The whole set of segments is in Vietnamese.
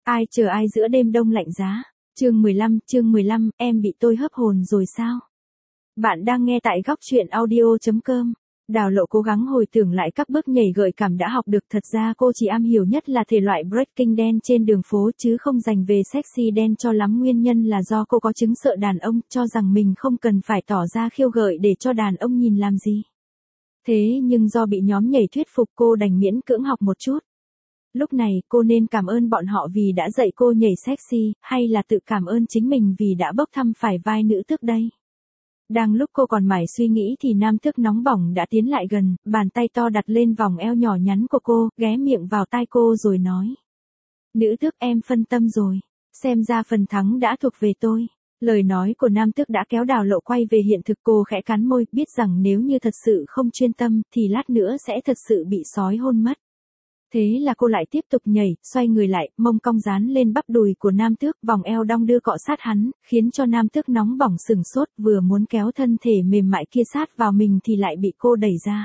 Ai chờ ai giữa đêm đông lạnh giá. Chương 15, em bị tôi hấp hồn rồi sao? Bạn đang nghe tại góc truyện audio.com. Đào Lộ cố gắng hồi tưởng lại các bước nhảy gợi cảm đã học được, thật ra cô chỉ am hiểu nhất là thể loại breaking dance trên đường phố chứ không dành về sexy dance cho lắm, nguyên nhân là do cô có chứng sợ đàn ông, cho rằng mình không cần phải tỏ ra khiêu gợi để cho đàn ông nhìn làm gì. Thế nhưng do bị nhóm nhảy thuyết phục cô đành miễn cưỡng học một chút. Lúc này cô nên cảm ơn bọn họ vì đã dạy cô nhảy sexy, hay là tự cảm ơn chính mình vì đã bốc thăm phải vai nữ tước đây? Đang lúc cô còn mải suy nghĩ thì nam tước nóng bỏng đã tiến lại gần, bàn tay to đặt lên vòng eo nhỏ nhắn của cô, ghé miệng vào tai cô rồi nói. Nữ tước, em phân tâm rồi. Xem ra phần thắng đã thuộc về tôi. Lời nói của nam tước đã kéo Đào Lộ quay về hiện thực, cô khẽ cắn môi, biết rằng nếu như thật sự không chuyên tâm thì lát nữa sẽ thật sự bị sói hôn mất. Thế là cô lại tiếp tục nhảy, xoay người lại, mông cong dán lên bắp đùi của nam tước, vòng eo đong đưa cọ sát hắn, khiến cho nam tước nóng bỏng sừng sốt, vừa muốn kéo thân thể mềm mại kia sát vào mình thì lại bị cô đẩy ra.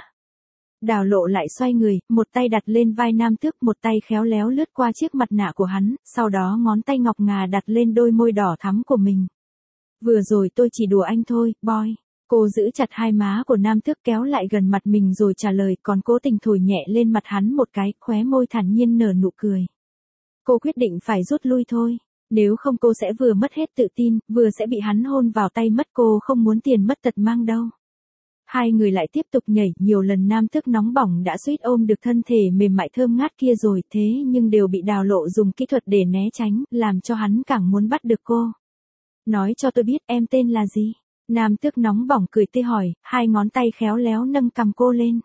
Đào Lộ lại xoay người, một tay đặt lên vai nam tước, một tay khéo léo lướt qua chiếc mặt nạ của hắn, sau đó ngón tay ngọc ngà đặt lên đôi môi đỏ thắm của mình. Vừa rồi tôi chỉ đùa anh thôi, boy. Cô giữ chặt hai má của nam tước kéo lại gần mặt mình rồi trả lời, còn cố tình thổi nhẹ lên mặt hắn một cái, khóe môi thản nhiên nở nụ cười. Cô quyết định phải rút lui thôi, nếu không cô sẽ vừa mất hết tự tin, vừa sẽ bị hắn hôn vào tay mất, cô không muốn tiền mất tật mang đâu. Hai người lại tiếp tục nhảy, nhiều lần nam tước nóng bỏng đã suýt ôm được thân thể mềm mại thơm ngát kia rồi, thế nhưng đều bị Đào Lộ dùng kỹ thuật để né tránh, làm cho hắn càng muốn bắt được cô. Nói cho tôi biết em tên là gì? Nam tước nóng bỏng cười tươi hỏi, hai ngón tay khéo léo nâng cằm cô lên.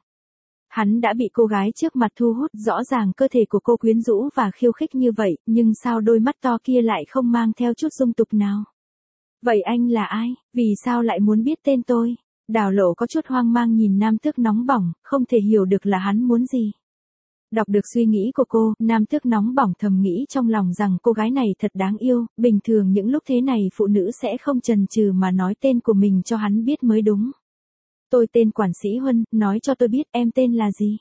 Hắn đã bị cô gái trước mặt thu hút, rõ ràng cơ thể của cô quyến rũ và khiêu khích như vậy, nhưng sao đôi mắt to kia lại không mang theo chút dung tục nào? Vậy anh là ai? Vì sao lại muốn biết tên tôi? Đào Lộ có chút hoang mang nhìn nam tước nóng bỏng, không thể hiểu được là hắn muốn gì. Đọc được suy nghĩ của cô, nam tước nóng bỏng thầm nghĩ trong lòng rằng cô gái này thật đáng yêu, bình thường những lúc thế này phụ nữ sẽ không chần chừ mà nói tên của mình cho hắn biết mới đúng. Tôi tên Quản Sĩ Huân, nói cho tôi biết em tên là gì?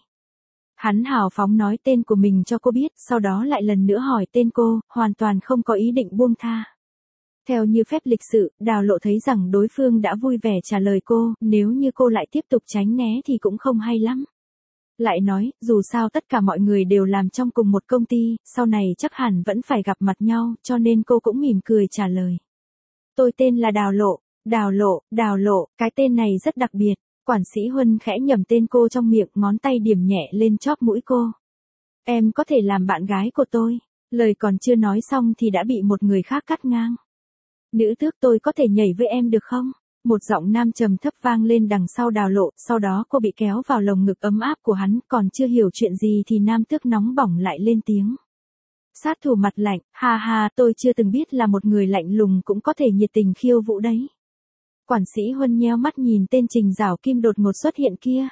Hắn hào phóng nói tên của mình cho cô biết, sau đó lại lần nữa hỏi tên cô, hoàn toàn không có ý định buông tha. Theo như phép lịch sự, Đào Lộ thấy rằng đối phương đã vui vẻ trả lời cô, nếu như cô lại tiếp tục tránh né thì cũng không hay lắm. Lại nói, dù sao tất cả mọi người đều làm trong cùng một công ty, sau này chắc hẳn vẫn phải gặp mặt nhau, cho nên cô cũng mỉm cười trả lời. Tôi tên là Đào Lộ. Đào Lộ, cái tên này rất đặc biệt. Quản Sĩ Huân khẽ nhẩm tên cô trong miệng, ngón tay điểm nhẹ lên chóp mũi cô. Em có thể làm bạn gái của tôi. Lời còn chưa nói xong thì đã bị một người khác cắt ngang. Nữ tước, tôi có thể nhảy với em được không? Một giọng nam trầm thấp vang lên đằng sau Đào Lộ, sau đó cô bị kéo vào lồng ngực ấm áp của hắn, còn chưa hiểu chuyện gì thì nam tước nóng bỏng lại lên tiếng. Sát thủ mặt lạnh, ha ha, tôi chưa từng biết là một người lạnh lùng cũng có thể nhiệt tình khiêu vũ đấy. Quản Sĩ Huân nheo mắt nhìn tên Trình Giảo Kim đột ngột xuất hiện kia.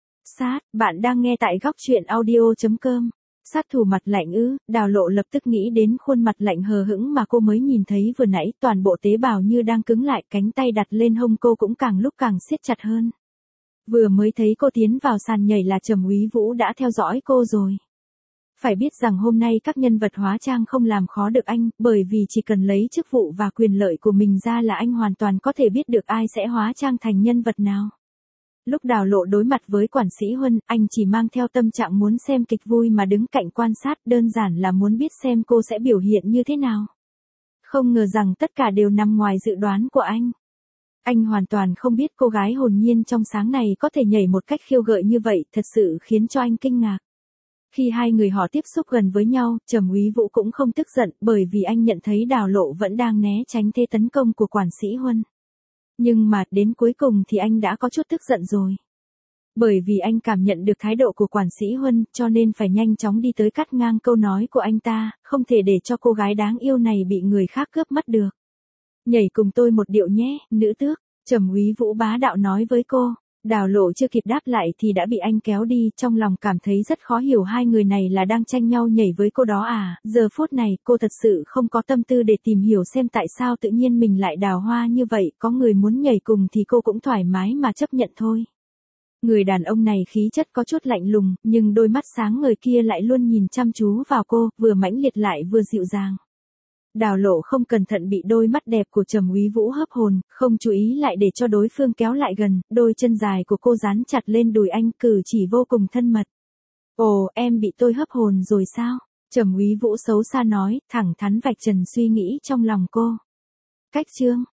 Bạn đang nghe tại góc truyện audio.com. Sát thủ mặt lạnh ư? Đào Lộ lập tức nghĩ đến khuôn mặt lạnh hờ hững mà cô mới nhìn thấy vừa nãy, toàn bộ tế bào như đang cứng lại, cánh tay đặt lên hông cô cũng càng lúc càng siết chặt hơn. Vừa mới thấy cô tiến vào sàn nhảy là Trầm Úy Vũ đã theo dõi cô rồi. Phải biết rằng hôm nay các nhân vật hóa trang không làm khó được anh, bởi vì chỉ cần lấy chức vụ và quyền lợi của mình ra là anh hoàn toàn có thể biết được ai sẽ hóa trang thành nhân vật nào. Lúc Đào Lộ đối mặt với Quản Sĩ Huân, anh chỉ mang theo tâm trạng muốn xem kịch vui mà đứng cạnh quan sát, đơn giản là muốn biết xem cô sẽ biểu hiện như thế nào. Không ngờ rằng tất cả đều nằm ngoài dự đoán của anh. Anh hoàn toàn không biết cô gái hồn nhiên trong sáng này có thể nhảy một cách khiêu gợi như vậy, thật sự khiến cho anh kinh ngạc. Khi hai người họ tiếp xúc gần với nhau, Trầm Úy Vũ cũng không tức giận, bởi vì anh nhận thấy Đào Lộ vẫn đang né tránh thế tấn công của Quản Sĩ Huân. Nhưng mà, đến cuối cùng thì anh đã có chút tức giận rồi. Bởi vì anh cảm nhận được thái độ của Quản Sĩ Huân, cho nên phải nhanh chóng đi tới cắt ngang câu nói của anh ta, không thể để cho cô gái đáng yêu này bị người khác cướp mất được. Nhảy cùng tôi một điệu nhé, nữ tước, Trầm Úy Vũ bá đạo nói với cô. Đào Lộ chưa kịp đáp lại thì đã bị anh kéo đi, trong lòng cảm thấy rất khó hiểu hai người này là đang tranh nhau nhảy với cô đó à. Giờ phút này cô thật sự không có tâm tư để tìm hiểu xem tại sao tự nhiên mình lại đào hoa như vậy, có người muốn nhảy cùng thì cô cũng thoải mái mà chấp nhận thôi. Người đàn ông này khí chất có chút lạnh lùng, nhưng đôi mắt sáng ngời kia lại luôn nhìn chăm chú vào cô, vừa mãnh liệt lại vừa dịu dàng. Đào Lộ không cẩn thận bị đôi mắt đẹp của Trầm Úy Vũ hấp hồn, không chú ý lại để cho đối phương kéo lại gần, đôi chân dài của cô dán chặt lên đùi anh, cử chỉ vô cùng thân mật. Ồ, em bị tôi hấp hồn rồi sao? Trầm Úy Vũ xấu xa nói, thẳng thắn vạch trần suy nghĩ trong lòng cô. Cách chương